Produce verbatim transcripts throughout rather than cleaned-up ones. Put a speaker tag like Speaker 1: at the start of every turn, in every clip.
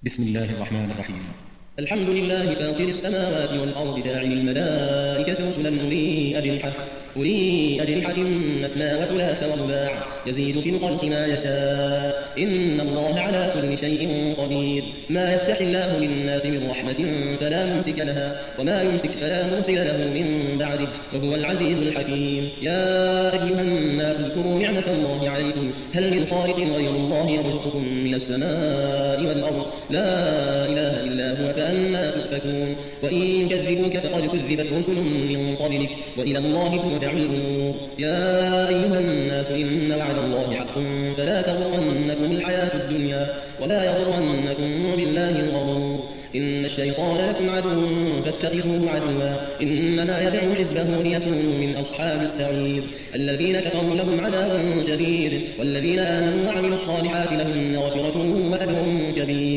Speaker 1: بسم الله الرحمن الرحيم.
Speaker 2: الحمد لله فاطر السماوات والأرض جاعل الملائكة رسلا أولي أجنحة أولي أجنحة مثنى وثلاث ورباع يزيد في الخلق ما يشاء إن الله على كل شيء قدير. ما يفتح الله للناس من رحمة فلا ممسك لها وما يمسك فلا مرسل له من بعده وهو العزيز الحكيم. يا أيها الناس اذكروا نعمة الله عليكم هل من خالق غير الله يرزقكم من السماء والأرض لا إله إلا هو فأنا تؤفكون. وإن يكذبوك فقد كذبت رسل من قبلك وإلى الله ترجع الأمور. يا أيها الناس إن وعد الله حق فلا تغرنكم الحياة الدنيا ولا يغرنكم بالله الغرور. إن الشيطان لكم عدو فاتخذوه عدوا إنما يدعو حزبه ليكونوا من أصحاب السعير. الذين كفروا لهم عذاب شديد والذين آمنوا وعملوا الصالحات لهم مغفرة وأجر كبير.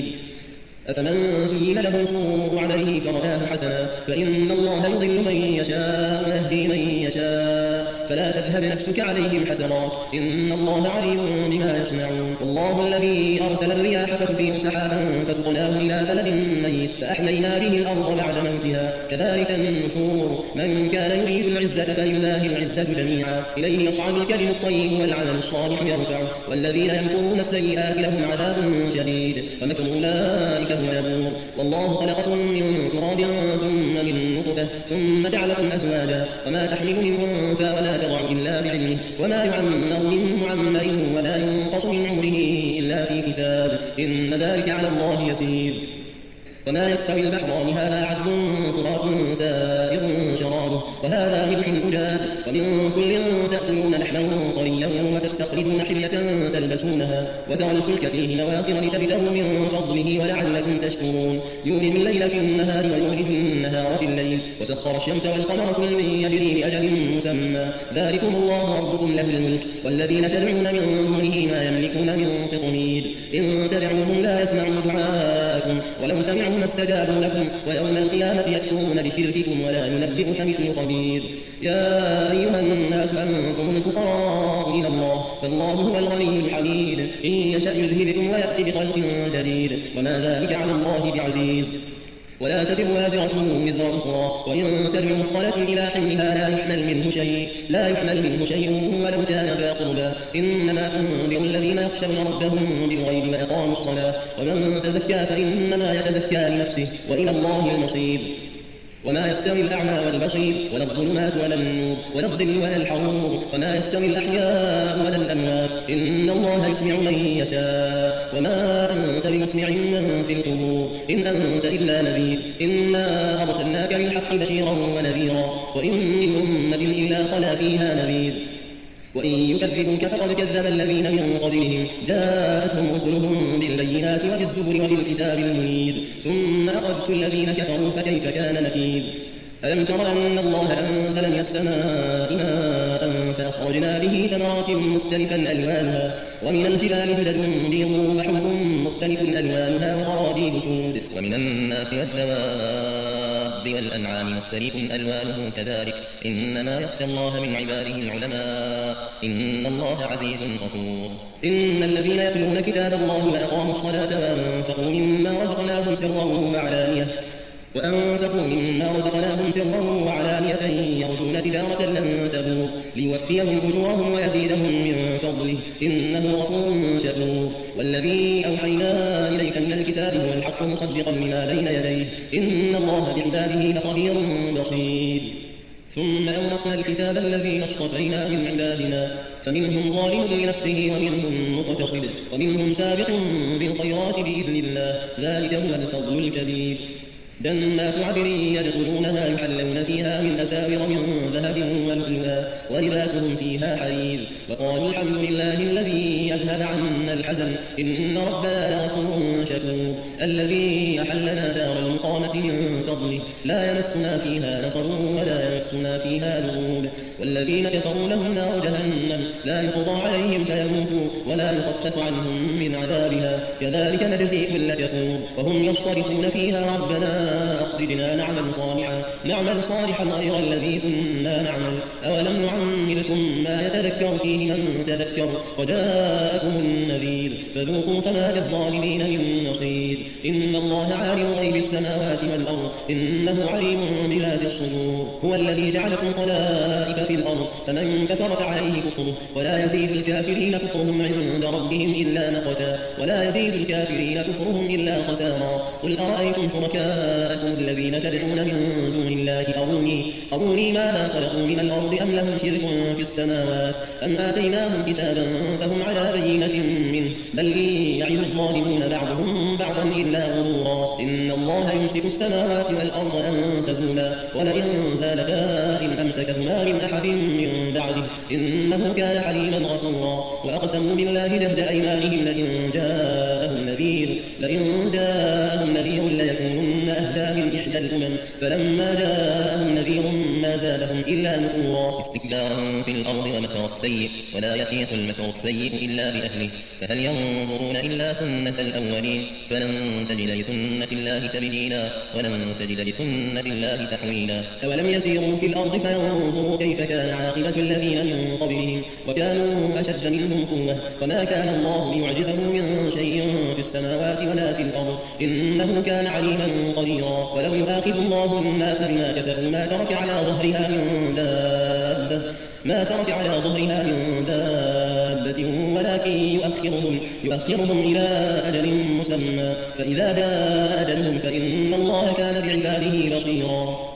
Speaker 2: أفمن زين له سوء عمله فرآه حسنا فإن الله يضل من يشاء ويهدي من يشاء فلا تذهب نفسك عليهم حسرات إن الله عليم بما يصنعون. والله الذي أرسل الرياح فتثير سحابا فسقناه إلى بلد ميت فأحيينا به الأرض بعد موتها كذلك النشور. من كان يريد العزة فلله العزة جميعا إليه يصعد الكلم الطيب والعمل الصالح يرفعه والذين يمكرون السيئات لهم عذاب شديد ومكر أولئك هو يبور. والله خلقكم من تراب ثم من نطفة ثم جعلكم أزواجا وما تحمل من أنثى ولا تضع إلا بعلمه وما يعمر من معمر ولا ينقص من عمره إلا في كتاب إن ذلك على الله يسير. وما يستوي البحران هذا عذب فرات سائر شرابه وهذا ملح أجاج ومن كل تأكلون لحما طريا وتستخرجون حلية تلبسونها وترى الفلك فيه مواخر لتبتغوا من فضله ولعلكم تشكرون. يولج الليل في النهار ويولج النهار في الليل وسخر الشمس والقمر كل يجري لأجل مسمى ذلكم الله ربكم له الملك والذين تدعون من دونه ما يملكون من قطمير إن تدعوهم لا يسمعوا دعاءكم ولو سمعوا ما استجابوا لكم ويوم القيامة يكفرون بشرككم ولا ينبئك مثل خبير. يا أيها الناس أنتم الفقراء إلى الله فالله هو الغني الحميد إن يشأ يذهبكم ويأتي بخلق جديد وما ذلك على الله بعزيز. ولا تزر وازرة وزر أخرى وإن تدع مثقلة إلى حملها لا يحمل منه شيء لا يحمل منه شيء ولو كان ذا قربى إنما تنذر الذين يخشون ربهم بالغيب وأقاموا الصلاة ومن تزكى فإنما يتزكى لنفسه وإلى الله المصير. وما يستوي الأعمى والبصير ولا الظلمات ولا النور ولا الظل ولا الحرور وما يستوي الأحياء ولا الأموات إن الله يسمع من يشاء وما أنت بمسمع من في القبور إن أنت إلا نذير إنا أرسلناك بالحق بشيرا ونذيرا وإن من أمة إلا خلا فيها نذير. وإن يكذبوك فقد كذب الذين من قبلهم جاءتهم رسلهم بالبينات وبالزبر وبالكتاب المنير ثم أخذت الذين كفروا فكيف كان نكير. ألم تر أن الله أنزل من السماء ماء فأخرجنا به ثمرات مختلفا ألوانها ومن الجبال جدد بيض وحمر مختلف ألوانها وغرابيب سود ومن الناس والدواب والأنعام مختلف ألوانه كذلك إنما يخشى الله من عباده العلماء إن الله عزيز غفور. إن الذين يتلون كتاب الله وأقاموا الصلاة وأنفقوا مما رزقناهم سرا وعلانية وأنفقوا مما رزقناهم سرا وعلانية يرجون تجارة لن تبور ليوفيهم أجورهم ويزيدهم من فضله إنه غفور شكور. والذي أوحينا إليك من الكتاب هو الحق مصدقا لما بين يديه إن الله بعباده لخبير بصير. ثم أورثنا الكتاب الذين اصطفينا من عبادنا فمنهم ظالم لنفسه ومنهم مقتصد ومنهم سابق بالخيرات بإذن الله ذلك هو الفضل الكبير. جنات عدن يدخلونها يحلون فيها من أساور من ذهب ولؤلؤا ولباسهم فيها حرير وقالوا الحمد لله الذي أذهب عنا الحزن إن ربنا لغفور شكور. الذي أحلنا دار المقامة من فضله لا يمسنا فيها نصر ولا يمسنا فيها لغوب. والذين كفروا لهم نار جهنم لا يقضى عليهم فيموتوا ولا يخفف عنهم من عذابها كذلك نجزي كل كفور وهم يصطرخون فيها ربنا أخرجنا نعمل صالحا نعمل صالحا غير الذي كنا نعمل أولم نعمركم ما يتذكر فيه من تذكر وجاءكم النذير فذوقوا فما للظالمين من نصير إن الله عالم غيب السماوات والأرض إنه عليم بذات الصدور هو الذي جعلكم خلائف في الأرض فمن كفر فعليه كفره ولا يزيد الكافرين كفرهم عند ربهم إلا مقتا ولا يزيد الكافرين كفرهم إلا خسارا قل أرأيتم شركاءكم الذين تدعون من دون الله أروني أروني ماذا خلقوا من الأرض أم لهم شرك في السماوات أم آتيناهم كتابا فهم على بينة منه بل يعد الظالمون بعضهم بعضا إلا غرورا إن الله يمسك السماوات والأرض أن تزولا ولئن زالتا إن أمسكهما من أحد من بعده إنه كان حليما غفورا وأقسموا بالله جهد أيمانهم لئن جاءهم نذير لئن جاءهم نذير ليكونن أهدى من إحدى الأمم فلما جاءهم نذير ما زادهم إلا نفورا
Speaker 1: استكبارا في الأرض ومكر السيء ولا يحيق المكر السيء إلا بأهله فهل ينظرون إلا سنة الأولين فلن تجد لسنة الله تبديلا ولن تجد لسنة الله تحويلا
Speaker 2: أولم يسيروا في الأرض فينظروا كيف كان عاقبة الذين من قبلهم وكانوا أشد منهم قوة وما كان الله ليعجزه من شيء في السماوات ولا في الأرض إنه كان عليما قديرا ولو يؤاخذ الله الناس بما كسبوا ما ترك على ظهرها من دابة ما ترك على ظهرها من دابة ولكن يؤخرهم يؤخرهم إلى أجل مسمى فإذا جاء أجلهم فإن الله كان بعباده بصيرا